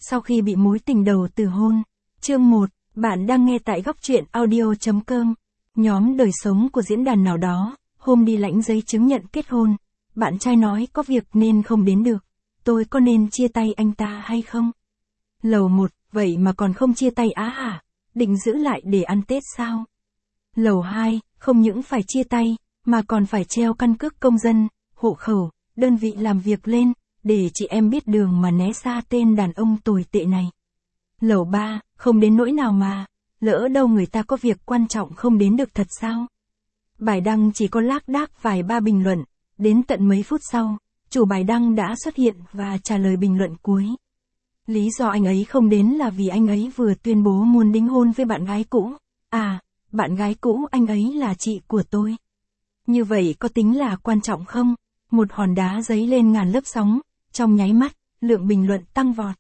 sau khi bị mối tình đầu từ hôn. Chương 1, bạn đang nghe tại góc truyện audio.com. Nhóm đời sống của diễn đàn nào đó, hôm đi lãnh giấy chứng nhận kết hôn, bạn trai nói có việc nên không đến được. Tôi có nên chia tay anh ta hay không? Lầu 1, vậy mà còn không chia tay á hả? Định giữ lại để ăn Tết sao? Lầu 2, không những phải chia tay, mà còn phải treo căn cước công dân, hộ khẩu, đơn vị làm việc lên, để chị em biết đường mà né xa tên đàn ông tồi tệ này. Lầu 3, không đến nỗi nào mà, lỡ đâu người ta có việc quan trọng không đến được thật sao? Bài đăng chỉ có lác đác vài ba bình luận, đến tận mấy phút sau, chủ bài đăng đã xuất hiện và trả lời bình luận cuối. Lý do anh ấy không đến là vì anh ấy vừa tuyên bố muốn đính hôn với bạn gái cũ. À, bạn gái cũ anh ấy là chị của tôi. Như vậy có tính là quan trọng không? Một hòn đá giấy lên ngàn lớp sóng, trong nháy mắt, lượng bình luận tăng vọt.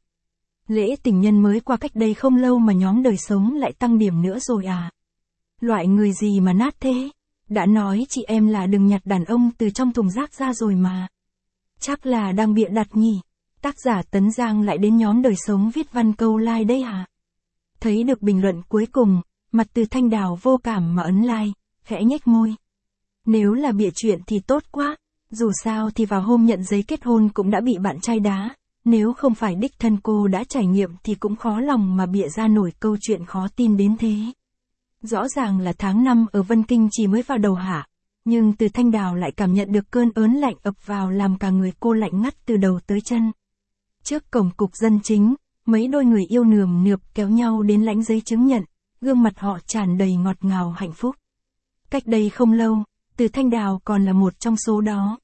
Lễ tình nhân mới qua cách đây không lâu mà nhóm đời sống lại tăng điểm nữa rồi à? Loại người gì mà nát thế? Đã nói chị em là đừng nhặt đàn ông từ trong thùng rác ra rồi mà. Chắc là đang bịa đặt nhỉ? Tác giả Tấn Giang lại đến nhóm đời sống viết văn câu like đây à? Thấy được bình luận cuối cùng, mặt Từ Thanh Đào vô cảm mà ấn like, khẽ nhếch môi. Nếu là bịa chuyện thì tốt quá, dù sao thì vào hôm nhận giấy kết hôn cũng đã bị bạn trai đá, nếu không phải đích thân cô đã trải nghiệm thì cũng khó lòng mà bịa ra nổi câu chuyện khó tin đến thế. Rõ ràng là tháng 5 ở Vân Kinh chỉ mới vào đầu hạ, nhưng Từ Thanh Đào lại cảm nhận được cơn ớn lạnh ập vào làm cả người cô lạnh ngắt từ đầu tới chân. Trước cổng cục dân chính, mấy đôi người yêu nườm nượp kéo nhau đến lãnh giấy chứng nhận, gương mặt họ tràn đầy ngọt ngào hạnh phúc. Cách đây không lâu, Từ Thanh Đào còn là một trong số đó.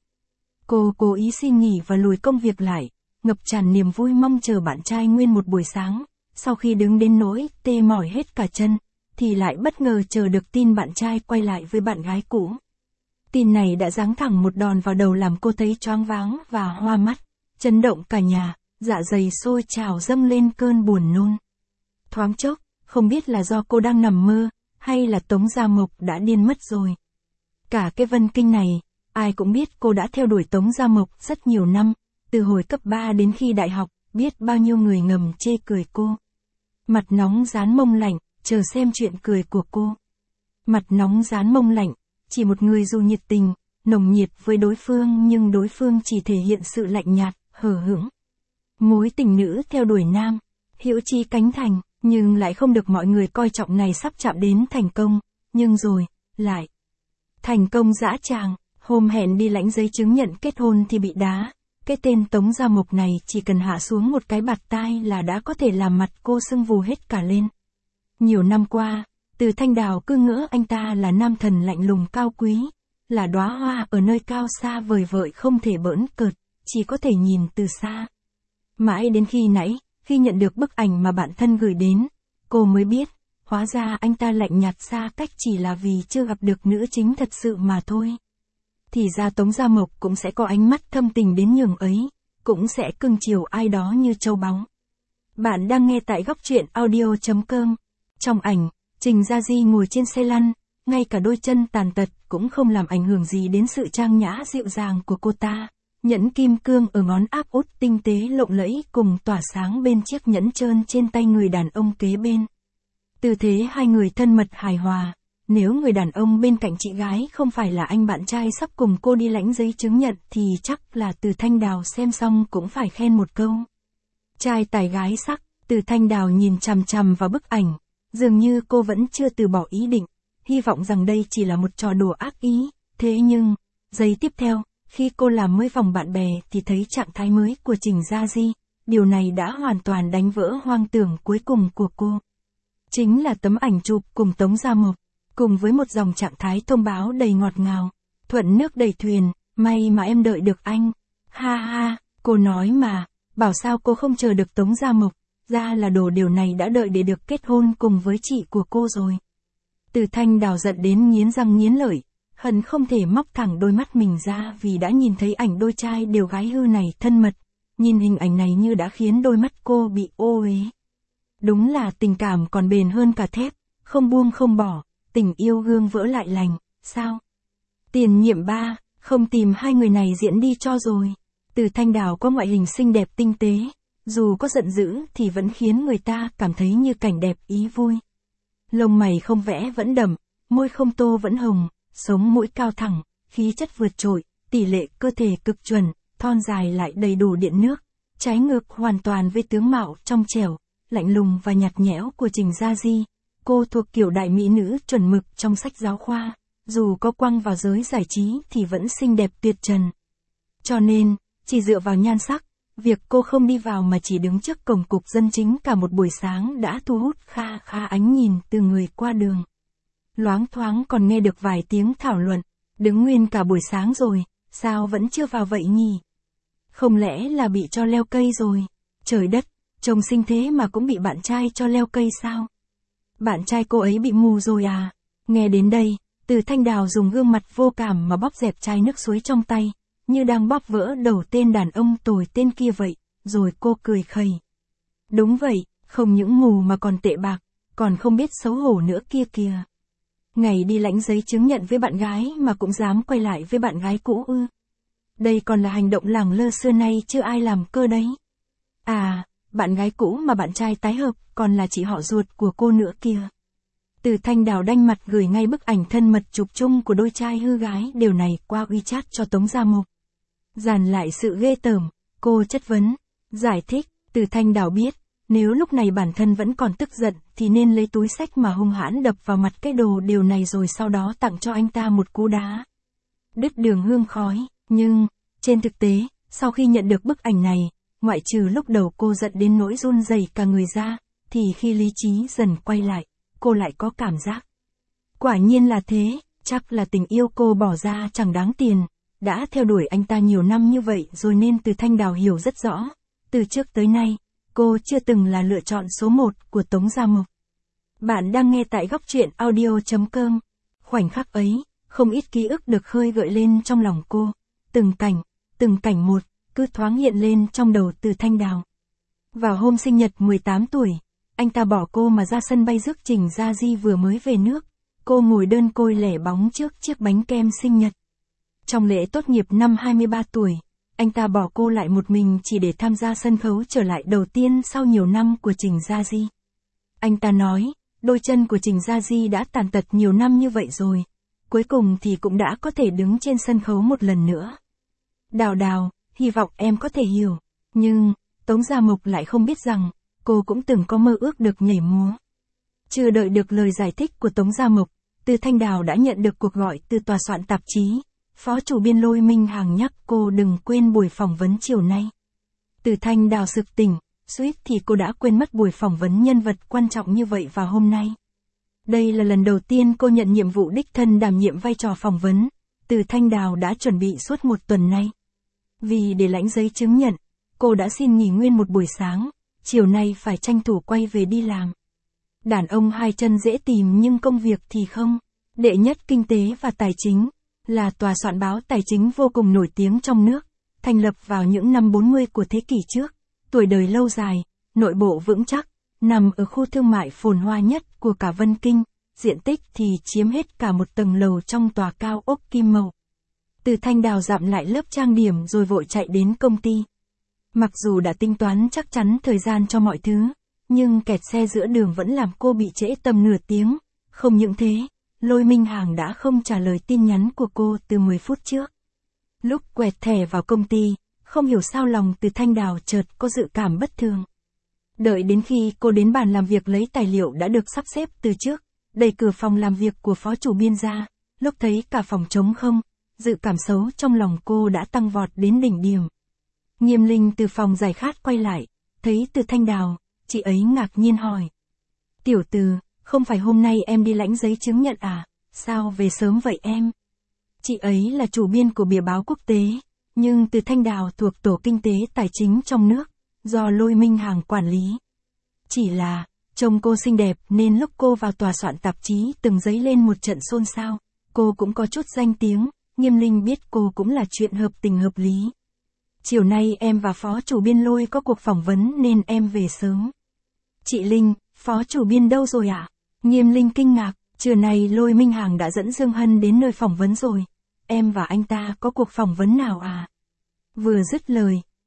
Cô cố ý xin nghỉ và lùi công việc lại, ngập tràn niềm vui mong chờ bạn trai nguyên một buổi sáng, sau khi đứng đến nỗi tê mỏi hết cả chân, thì lại bất ngờ chờ được tin bạn trai quay lại với bạn gái cũ. Tin này đã giáng thẳng một đòn vào đầu làm cô thấy choáng váng và hoa mắt, chấn động cả nhà, dạ dày sôi trào dâng lên cơn buồn nôn. Thoáng chốc, không biết là do cô đang nằm mơ, hay là Tống Gia Mộc đã điên mất rồi. Cả cái Vân Kinh này, ai cũng biết cô đã theo đuổi Tống Gia Mộc rất nhiều năm, từ hồi cấp 3 đến khi đại học, biết bao nhiêu người ngầm chê cười cô. Mặt nóng rán mông lạnh, chờ xem chuyện cười của cô. Mặt nóng rán mông lạnh, chỉ một người dù nhiệt tình, nồng nhiệt với đối phương nhưng đối phương chỉ thể hiện sự lạnh nhạt, hờ hững. Mối tình nữ theo đuổi nam, hữu chí cánh thành, nhưng lại không được mọi người coi trọng này sắp chạm đến thành công, nhưng rồi, lại. Thành công dã tràng, hôm hẹn đi lãnh giấy chứng nhận kết hôn thì bị đá. Cái tên Tống Gia Mộc này chỉ cần hạ xuống một cái bạt tai là đã có thể làm mặt cô sưng vù hết cả lên. Nhiều năm qua, Từ Thanh Đào cứ ngỡ anh ta là nam thần lạnh lùng cao quý, là đóa hoa ở nơi cao xa vời vợi không thể bỡn cợt, chỉ có thể nhìn từ xa. Mãi đến khi nãy, khi nhận được bức ảnh mà bạn thân gửi đến, cô mới biết, hóa ra anh ta lạnh nhạt xa cách chỉ là vì chưa gặp được nữ chính thật sự mà thôi. Thì ra Tống Gia Mộc cũng sẽ có ánh mắt thâm tình đến nhường ấy, cũng sẽ cưng chiều ai đó như châu báu. Bạn đang nghe tại góc truyện audio.com. Trong ảnh, Trình Gia Di ngồi trên xe lăn, ngay cả đôi chân tàn tật cũng không làm ảnh hưởng gì đến sự trang nhã dịu dàng của cô ta. Nhẫn kim cương ở ngón áp út tinh tế lộng lẫy cùng tỏa sáng bên chiếc nhẫn trơn trên tay người đàn ông kế bên. Tư thế hai người thân mật hài hòa. Nếu người đàn ông bên cạnh chị gái không phải là anh bạn trai sắp cùng cô đi lãnh giấy chứng nhận thì chắc là Từ Thanh Đào xem xong cũng phải khen một câu. Trai tài gái sắc, Từ Thanh Đào nhìn chằm chằm vào bức ảnh, dường như cô vẫn chưa từ bỏ ý định, hy vọng rằng đây chỉ là một trò đùa ác ý, thế nhưng, giây tiếp theo, khi cô làm mới vòng bạn bè thì thấy trạng thái mới của Trình Gia Di, điều này đã hoàn toàn đánh vỡ hoang tưởng cuối cùng của cô. Chính là tấm ảnh chụp cùng Tống Gia Mộc, cùng với một dòng trạng thái thông báo đầy ngọt ngào, thuận nước đẩy thuyền, may mà em đợi được anh. Ha ha, cô nói mà, bảo sao cô không chờ được Tống Gia Mộc, ra là đồ điều này đã đợi để được kết hôn cùng với chị của cô rồi. Từ Thanh Đào giận đến nghiến răng nghiến lợi, hận không thể móc thẳng đôi mắt mình ra vì đã nhìn thấy ảnh đôi trai đều gái hư này thân mật, nhìn hình ảnh này như đã khiến đôi mắt cô bị ô uế. Đúng là tình cảm còn bền hơn cả thép, không buông không bỏ. Tình yêu gương vỡ lại lành, sao? Tiền nhiệm 3, không tìm hai người này diễn đi cho rồi. Từ Thanh Đào có ngoại hình xinh đẹp tinh tế, dù có giận dữ thì vẫn khiến người ta cảm thấy như cảnh đẹp ý vui. Lông mày không vẽ vẫn đậm, môi không tô vẫn hồng, sống mũi cao thẳng, khí chất vượt trội, tỷ lệ cơ thể cực chuẩn, thon dài lại đầy đủ điện nước, trái ngược hoàn toàn với tướng mạo trong trẻo, lạnh lùng và nhạt nhẽo của Trình Gia Di. Cô thuộc kiểu đại mỹ nữ chuẩn mực trong sách giáo khoa, dù có quăng vào giới giải trí thì vẫn xinh đẹp tuyệt trần. Cho nên, chỉ dựa vào nhan sắc, việc cô không đi vào mà chỉ đứng trước cổng cục dân chính cả một buổi sáng đã thu hút kha khá ánh nhìn từ người qua đường. Loáng thoáng còn nghe được vài tiếng thảo luận, đứng nguyên cả buổi sáng rồi, sao vẫn chưa vào vậy nhỉ? Không lẽ là bị cho leo cây rồi? Trời đất, chồng xinh thế mà cũng bị bạn trai cho leo cây sao? Bạn trai cô ấy bị mù rồi à? Nghe đến đây, Từ Thanh Đào dùng gương mặt vô cảm mà bóp dẹp chai nước suối trong tay, như đang bóp vỡ đầu tên đàn ông tồi tên kia vậy, rồi cô cười khẩy. Đúng vậy, không những mù mà còn tệ bạc, còn không biết xấu hổ nữa kia kìa. Ngày đi lãnh giấy chứng nhận với bạn gái mà cũng dám quay lại với bạn gái cũ ư? Đây còn là hành động lẳng lơ xưa nay chưa ai làm cơ đấy. À, bạn gái cũ mà bạn trai tái hợp còn là chị họ ruột của cô nữa kìa. Từ Thanh Đào đanh mặt gửi ngay bức ảnh thân mật chụp chung của đôi trai hư gái điều này qua WeChat cho Tống Gia Mộc. Dàn lại sự ghê tởm, cô chất vấn, giải thích, Từ Thanh Đào biết, nếu lúc này bản thân vẫn còn tức giận thì nên lấy túi xách mà hung hãn đập vào mặt cái đồ điều này rồi sau đó tặng cho anh ta một cú đá. Đứt đường hương khói, nhưng, trên thực tế, sau khi nhận được bức ảnh này, ngoại trừ lúc đầu cô giận đến nỗi run rẩy cả người ra, thì khi lý trí dần quay lại, cô lại có cảm giác. Quả nhiên là thế, chắc là tình yêu cô bỏ ra chẳng đáng tiền, đã theo đuổi anh ta nhiều năm như vậy rồi nên Từ Thanh Đào hiểu rất rõ, từ trước tới nay, cô chưa từng là lựa chọn số 1 của Tống Gia Mộc. Bạn đang nghe tại góc truyện audio.com. Khoảnh khắc ấy, không ít ký ức được khơi gợi lên trong lòng cô, từng cảnh một, cứ thoáng hiện lên trong đầu Từ Thanh Đào. Vào hôm sinh nhật 18 tuổi, anh ta bỏ cô mà ra sân bay rước Trình Gia Di vừa mới về nước, cô ngồi đơn côi lẻ bóng trước chiếc bánh kem sinh nhật. Trong lễ tốt nghiệp năm 23 tuổi, anh ta bỏ cô lại một mình chỉ để tham gia sân khấu trở lại đầu tiên sau nhiều năm của Trình Gia Di. Anh ta nói, đôi chân của Trình Gia Di đã tàn tật nhiều năm như vậy rồi, cuối cùng thì cũng đã có thể đứng trên sân khấu một lần nữa. Đào Đào, hy vọng em có thể hiểu, nhưng, Tống Gia Mộc lại không biết rằng, cô cũng từng có mơ ước được nhảy múa. Chưa đợi được lời giải thích của Tống Gia Mộc, Từ Thanh Đào đã nhận được cuộc gọi từ tòa soạn tạp chí. Phó chủ biên Lôi Minh Hằng nhắc cô đừng quên buổi phỏng vấn chiều nay. Từ Thanh Đào sực tỉnh, suýt thì cô đã quên mất buổi phỏng vấn nhân vật quan trọng như vậy vào hôm nay. Đây là lần đầu tiên cô nhận nhiệm vụ đích thân đảm nhiệm vai trò phỏng vấn, Từ Thanh Đào đã chuẩn bị suốt một tuần nay. Vì để lãnh giấy chứng nhận, cô đã xin nghỉ nguyên một buổi sáng, chiều nay phải tranh thủ quay về đi làm. Đàn ông hai chân dễ tìm nhưng công việc thì không. Đệ nhất kinh tế và tài chính, là tòa soạn báo tài chính vô cùng nổi tiếng trong nước, thành lập vào những năm 40 của thế kỷ trước, tuổi đời lâu dài, nội bộ vững chắc, nằm ở khu thương mại phồn hoa nhất của cả Vân Kinh, diện tích thì chiếm hết cả một tầng lầu trong tòa cao ốc kim màu. Từ Thanh Đào dặm lại lớp trang điểm rồi vội chạy đến công ty. Mặc dù đã tính toán chắc chắn thời gian cho mọi thứ, nhưng kẹt xe giữa đường vẫn làm cô bị trễ tầm nửa tiếng, không những thế. Lôi Minh Hằng đã không trả lời tin nhắn của cô từ 10 phút trước. Lúc quẹt thẻ vào công ty, không hiểu sao lòng Từ Thanh Đào chợt có dự cảm bất thường. Đợi đến khi cô đến bàn làm việc lấy tài liệu đã được sắp xếp từ trước, đẩy cửa phòng làm việc của phó chủ biên ra, lúc thấy cả phòng trống không, dự cảm xấu trong lòng cô đã tăng vọt đến đỉnh điểm. Nghiêm Linh từ phòng giải khát quay lại, thấy Từ Thanh Đào, chị ấy ngạc nhiên hỏi. Tiểu Từ, không phải hôm nay em đi lãnh giấy chứng nhận à, sao về sớm vậy em? Chị ấy là chủ biên của bìa báo quốc tế, nhưng Từ Thanh Đào thuộc tổ kinh tế tài chính trong nước, do Lôi Minh Hằng quản lý. Chỉ là, trông cô xinh đẹp nên lúc cô vào tòa soạn tạp chí từng dấy lên một trận xôn xao, cô cũng có chút danh tiếng, Nghiêm Linh biết cô cũng là chuyện hợp tình hợp lý. Chiều nay em và phó chủ biên Lôi có cuộc phỏng vấn nên em về sớm. Chị Linh, phó chủ biên đâu rồi ạ? Nghiêm Linh kinh ngạc, trưa nay Lôi Minh Hằng đã dẫn Dương Hân đến nơi phỏng vấn rồi. Em và anh ta có cuộc phỏng vấn nào à? Vừa dứt lời,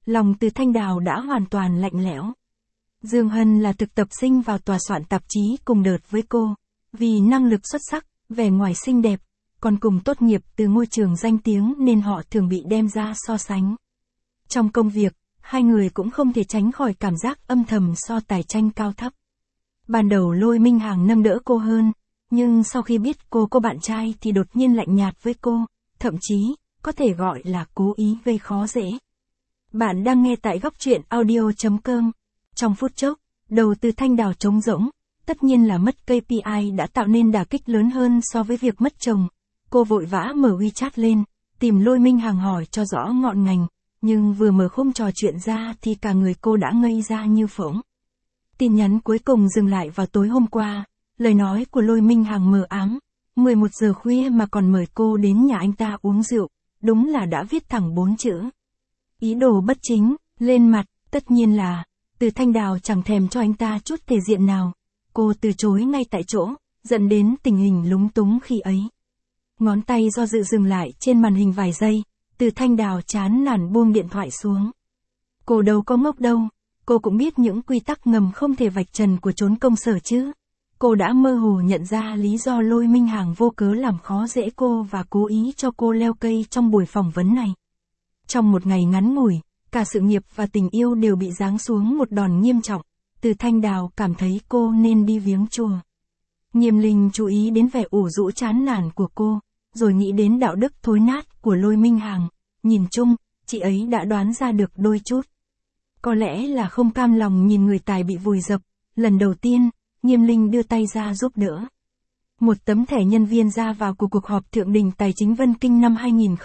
lòng Từ Thanh Đào đã hoàn toàn lạnh lẽo. Dương Hân là thực tập sinh vào tòa soạn tạp chí cùng đợt với cô, vì năng lực xuất sắc, vẻ ngoài xinh đẹp, còn cùng tốt nghiệp từ ngôi trường danh tiếng nên họ thường bị đem ra so sánh. Trong công việc, hai người cũng không thể tránh khỏi cảm giác âm thầm so tài tranh cao thấp. Ban đầu Lôi Minh Hằng nâng đỡ cô hơn, nhưng sau khi biết cô có bạn trai thì đột nhiên lạnh nhạt với cô, thậm chí, có thể gọi là cố ý gây khó dễ. Bạn đang nghe tại góc truyện audio.com. Trong phút chốc, đầu Từ Thanh Đào trống rỗng, tất nhiên là mất KPI đã tạo nên đả kích lớn hơn so với việc mất chồng. Cô vội vã mở WeChat lên, tìm Lôi Minh Hằng hỏi cho rõ ngọn ngành, nhưng vừa mở khung trò chuyện ra thì cả người cô đã ngây ra như phỗng. Tin nhắn cuối cùng dừng lại vào tối hôm qua, lời nói của Lôi Minh Hằng mờ ám, 11 giờ khuya mà còn mời cô đến nhà anh ta uống rượu, đúng là đã viết thẳng 4 chữ. Ý đồ bất chính, lên mặt, tất nhiên là, Từ Thanh Đào chẳng thèm cho anh ta chút thể diện nào, cô từ chối ngay tại chỗ, dẫn đến tình hình lúng túng khi ấy. Ngón tay do dự dừng lại trên màn hình vài giây, Từ Thanh Đào chán nản buông điện thoại xuống. Cô đâu có ngốc đâu, cô cũng biết những quy tắc ngầm không thể vạch trần của chốn công sở chứ. Cô đã mơ hồ nhận ra lý do Lôi Minh Hằng vô cớ làm khó dễ cô và cố ý cho cô leo cây trong buổi phỏng vấn này. Trong một ngày ngắn ngủi, cả sự nghiệp và tình yêu đều bị giáng xuống một đòn nghiêm trọng, Từ Thanh Đào cảm thấy cô nên đi viếng chùa. Nghiêm Linh chú ý đến vẻ ủ rũ chán nản của cô, rồi nghĩ đến đạo đức thối nát của Lôi Minh Hằng, nhìn chung, chị ấy đã đoán ra được đôi chút. Có lẽ là không cam lòng nhìn người tài bị vùi dập, lần đầu tiên, Nghiêm Linh đưa tay ra giúp đỡ. Một tấm thẻ nhân viên ra vào của cuộc họp Thượng đỉnh Tài chính Vân Kinh năm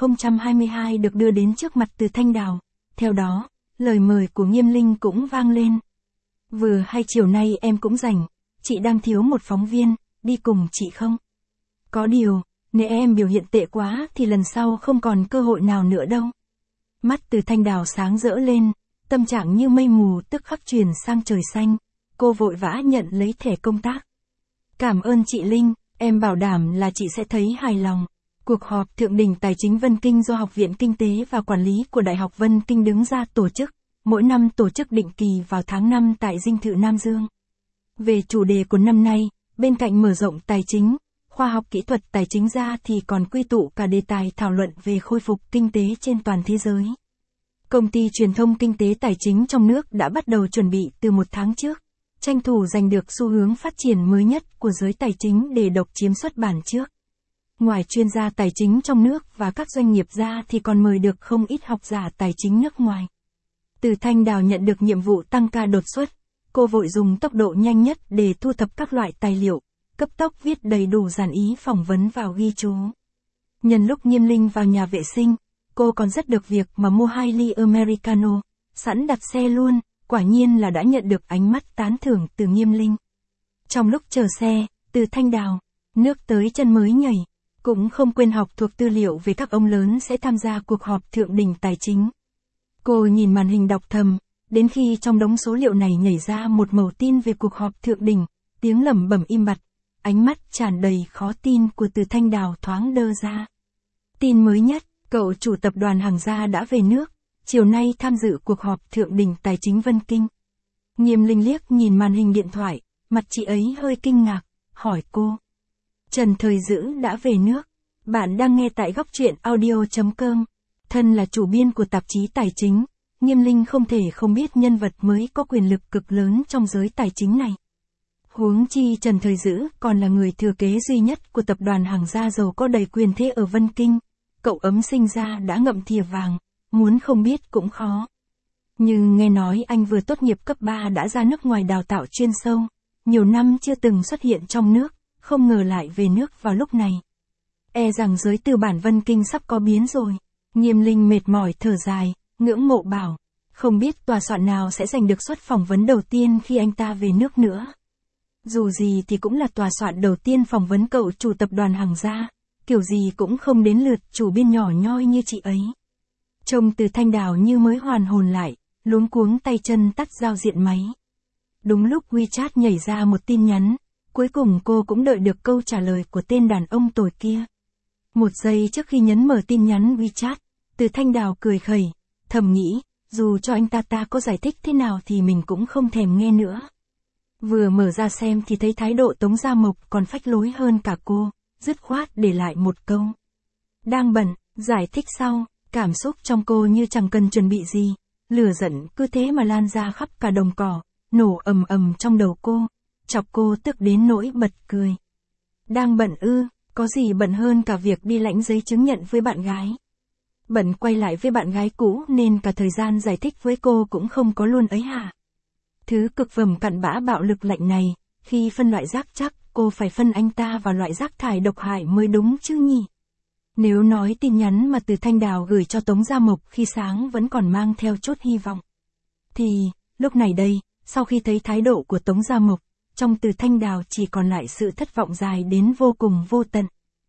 2022 được đưa đến trước mặt Từ Thanh Đào. Theo đó, lời mời của Nghiêm Linh cũng vang lên. Vừa hay chiều nay em cũng rảnh, chị đang thiếu một phóng viên, đi cùng chị không? Có điều, nếu em biểu hiện tệ quá thì lần sau không còn cơ hội nào nữa đâu. Mắt Từ Thanh Đào sáng rỡ lên, tâm trạng như mây mù tức khắc chuyển sang trời xanh. Cô vội vã nhận lấy thẻ công tác. Cảm ơn chị Linh, em bảo đảm là chị sẽ thấy hài lòng. Cuộc họp Thượng đỉnh Tài chính Vân Kinh do Học viện Kinh tế và Quản lý của Đại học Vân Kinh đứng ra tổ chức, mỗi năm tổ chức định kỳ vào tháng 5 tại dinh thự Nam Dương. Về chủ đề của năm nay, bên cạnh mở rộng tài chính, khoa học kỹ thuật tài chính ra thì còn quy tụ cả đề tài thảo luận về khôi phục kinh tế trên toàn thế giới. Công ty truyền thông kinh tế tài chính trong nước đã bắt đầu chuẩn bị từ một tháng trước, tranh thủ giành được xu hướng phát triển mới nhất của giới tài chính để độc chiếm xuất bản trước. Ngoài chuyên gia tài chính trong nước và các doanh nghiệp ra thì còn mời được không ít học giả tài chính nước ngoài. Từ Thanh Đào nhận được nhiệm vụ tăng ca đột xuất, cô vội dùng tốc độ nhanh nhất để thu thập các loại tài liệu, cấp tốc viết đầy đủ dàn ý phỏng vấn vào ghi chú. Nhân lúc Nghiêm Linh vào nhà vệ sinh, cô còn rất được việc mà mua 2 ly Americano, sẵn đặt xe luôn, quả nhiên là đã nhận được ánh mắt tán thưởng từ Nghiêm Linh. Trong lúc chờ xe, Từ Thanh Đào, nước tới chân mới nhảy, cũng không quên học thuộc tư liệu về các ông lớn sẽ tham gia cuộc họp Thượng đỉnh Tài chính. Cô nhìn màn hình đọc thầm, đến khi trong đống số liệu này nhảy ra một mẩu tin về cuộc họp Thượng đỉnh, tiếng lẩm bẩm im bặt, ánh mắt tràn đầy khó tin của Từ Thanh Đào thoáng đơ ra. Tin mới nhất, cậu chủ tập đoàn Hằng Gia đã về nước, chiều nay tham dự cuộc họp Thượng đỉnh Tài chính Vân Kinh. Nghiêm Linh liếc nhìn màn hình điện thoại, mặt chị ấy hơi kinh ngạc, hỏi cô. Trần Thời Dữ đã về nước. Bạn đang nghe tại góc truyện audio.com. Thân là chủ biên của tạp chí tài chính, Nghiêm Linh không thể không biết nhân vật mới có quyền lực cực lớn trong giới tài chính này. Huống chi Trần Thời Dữ còn là người thừa kế duy nhất của tập đoàn Hằng Gia giàu có đầy quyền thế ở Vân Kinh. Cậu ấm sinh ra đã ngậm thìa vàng, muốn không biết cũng khó. Nhưng nghe nói anh vừa tốt nghiệp cấp 3 đã ra nước ngoài đào tạo chuyên sâu, nhiều năm chưa từng xuất hiện trong nước, không ngờ lại về nước vào lúc này. E rằng giới tư bản Vân Kinh sắp có biến rồi. Nghiêm Linh mệt mỏi thở dài, ngưỡng mộ bảo, không biết tòa soạn nào sẽ giành được suất phỏng vấn đầu tiên khi anh ta về nước nữa. Dù gì thì cũng là tòa soạn đầu tiên phỏng vấn cậu chủ tập đoàn Hằng Gia, kiểu gì cũng không đến lượt chủ biên nhỏ nhoi như chị ấy. Trông Từ Thanh Đào như mới hoàn hồn lại, luống cuống tay chân tắt giao diện máy. Đúng lúc WeChat nhảy ra một tin nhắn, cuối cùng cô cũng đợi được câu trả lời của tên đàn ông tồi kia. Một giây trước khi nhấn mở tin nhắn WeChat, Từ Thanh Đào cười khẩy, thầm nghĩ, dù cho anh ta có giải thích thế nào thì mình cũng không thèm nghe nữa. Vừa mở ra xem thì thấy thái độ Tống Gia Mộc còn phách lối hơn cả cô, dứt khoát để lại một câu. Đang bận, giải thích sau, cảm xúc trong cô như chẳng cần chuẩn bị gì, lửa giận cứ thế mà lan ra khắp cả đồng cỏ, nổ ầm ầm trong đầu cô, chọc cô tức đến nỗi bật cười. Đang bận ư, có gì bận hơn cả việc đi lãnh giấy chứng nhận với bạn gái. Bận quay lại với bạn gái cũ nên cả thời gian giải thích với cô cũng không có luôn ấy hả? Thứ cực phẩm cặn bã bạo lực lạnh này, khi phân loại rác chắc cô phải phân anh ta vào loại rác thải độc hại mới đúng chứ nhỉ? Nếu nói tin nhắn mà Từ Thanh Đào gửi cho Tống Gia Mộc khi sáng vẫn còn mang theo chút hy vọng, thì, lúc này đây, sau khi thấy thái độ của Tống Gia Mộc, trong Từ Thanh Đào chỉ còn lại sự thất vọng dài đến vô cùng vô tận.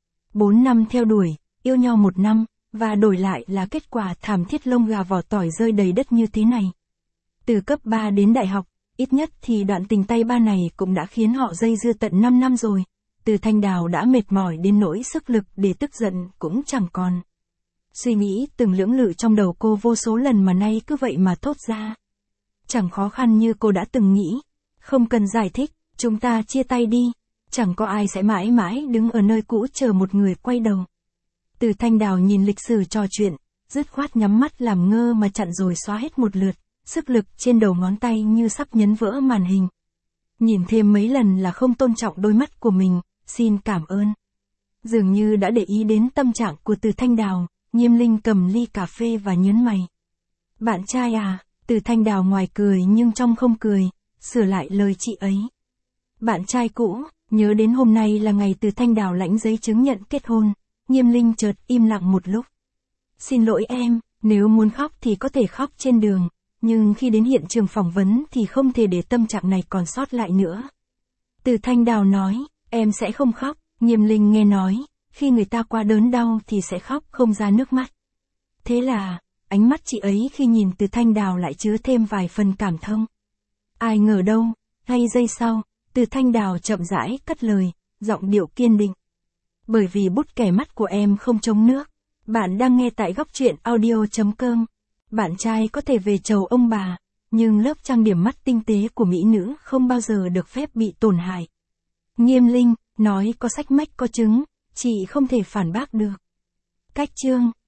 4 năm theo đuổi, yêu nhau 1 năm, và đổi lại là kết quả thảm thiết lông gà vỏ tỏi rơi đầy đất như thế này. Từ cấp 3 đến đại học, ít nhất thì đoạn tình tay ba này cũng đã khiến họ dây dưa tận 5 năm rồi. Từ Thanh Đào đã mệt mỏi đến nỗi sức lực để tức giận cũng chẳng còn. Suy nghĩ từng lưỡng lự trong đầu cô vô số lần mà nay cứ vậy mà thốt ra. Chẳng khó khăn như cô đã từng nghĩ. Không cần giải thích, chúng ta chia tay đi. Chẳng có ai sẽ mãi mãi đứng ở nơi cũ chờ một người quay đầu. Từ Thanh Đào nhìn lịch sử trò chuyện, dứt khoát nhắm mắt làm ngơ mà chặn rồi xóa hết một lượt, sức lực trên đầu ngón tay như sắp nhấn vỡ màn hình. Nhìn thêm mấy lần là không tôn trọng đôi mắt của mình, xin cảm ơn. Dường như đã để ý đến tâm trạng của Từ Thanh Đào, Nghiêm Linh cầm ly cà phê và nhớn mày. Bạn trai à? Từ Thanh Đào ngoài cười nhưng trong không cười, sửa lại lời chị ấy. Bạn trai cũ, nhớ đến hôm nay là ngày Từ Thanh Đào lãnh giấy chứng nhận kết hôn, Nghiêm Linh chợt im lặng một lúc. Xin lỗi em, nếu muốn khóc thì có thể khóc trên đường, nhưng khi đến hiện trường phỏng vấn thì không thể để tâm trạng này còn sót lại nữa. Từ Thanh Đào nói, em sẽ không khóc. Nghiêm Linh nghe nói, khi người ta quá đớn đau thì sẽ khóc không ra nước mắt. Thế là, ánh mắt chị ấy khi nhìn Từ Thanh Đào lại chứa thêm vài phần cảm thông. Ai ngờ đâu, ngay giây sau, Từ Thanh Đào chậm rãi cất lời, giọng điệu kiên định. Bởi vì bút kẻ mắt của em không chống nước. Bạn đang nghe tại góc truyện audio.com. Bạn trai có thể về chầu ông bà, nhưng lớp trang điểm mắt tinh tế của mỹ nữ không bao giờ được phép bị tổn hại. Nghiêm Linh, nói có sách mách có chứng, chị không thể phản bác được. Cách chương